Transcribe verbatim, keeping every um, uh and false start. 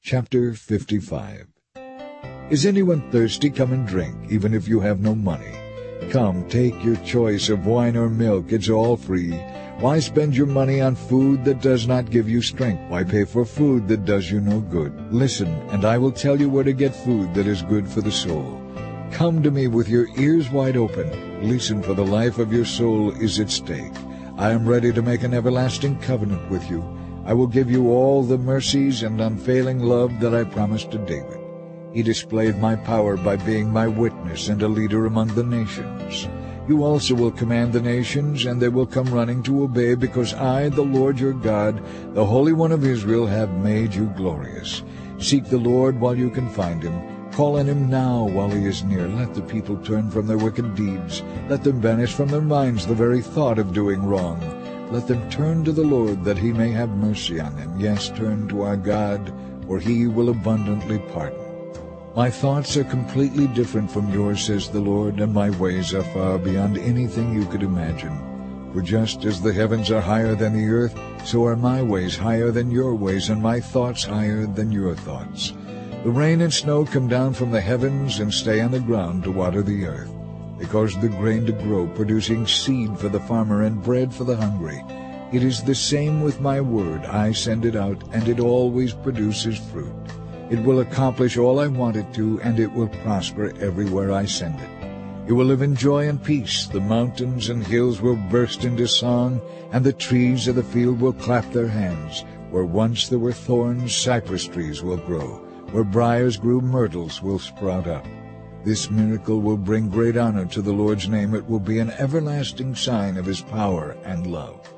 Chapter fifty-five. Is anyone thirsty? Come and drink, even if you have no money. Come, take your choice of wine or milk, it's all free. Why spend your money on food that does not give you strength? Why pay for food that does you no good? Listen, and I will tell you where to get food that is good for the soul. Come to me with your ears wide open. Listen, for the life of your soul is at stake. I am ready to make an everlasting covenant with you. I will give you all the mercies and unfailing love that I promised to David. He displayed my power by being my witness and a leader among the nations. You also will command the nations, and they will come running to obey, because I, the Lord your God, the Holy One of Israel, have made you glorious. Seek the Lord while you can find him. Call on him now while he is near. Let the people turn from their wicked deeds. Let them banish from their minds the very thought of doing wrong. Let them turn to the Lord, that he may have mercy on them. Yes, turn to our God, for he will abundantly pardon. My thoughts are completely different from yours, says the Lord, and my ways are far beyond anything you could imagine. For just as the heavens are higher than the earth, so are my ways higher than your ways, and my thoughts higher than your thoughts. The rain and snow come down from the heavens and stay on the ground to water the earth. They cause the grain to grow, producing seed for the farmer and bread for the hungry. It is the same with my word. I send it out, and it always produces fruit. It will accomplish all I want it to, and it will prosper everywhere I send it. You will live in joy and peace. The mountains and hills will burst into song, and the trees of the field will clap their hands. Where once there were thorns, cypress trees will grow. Where briars grew, myrtles will sprout up. This miracle will bring great honor to the Lord's name. It will be an everlasting sign of his power and love.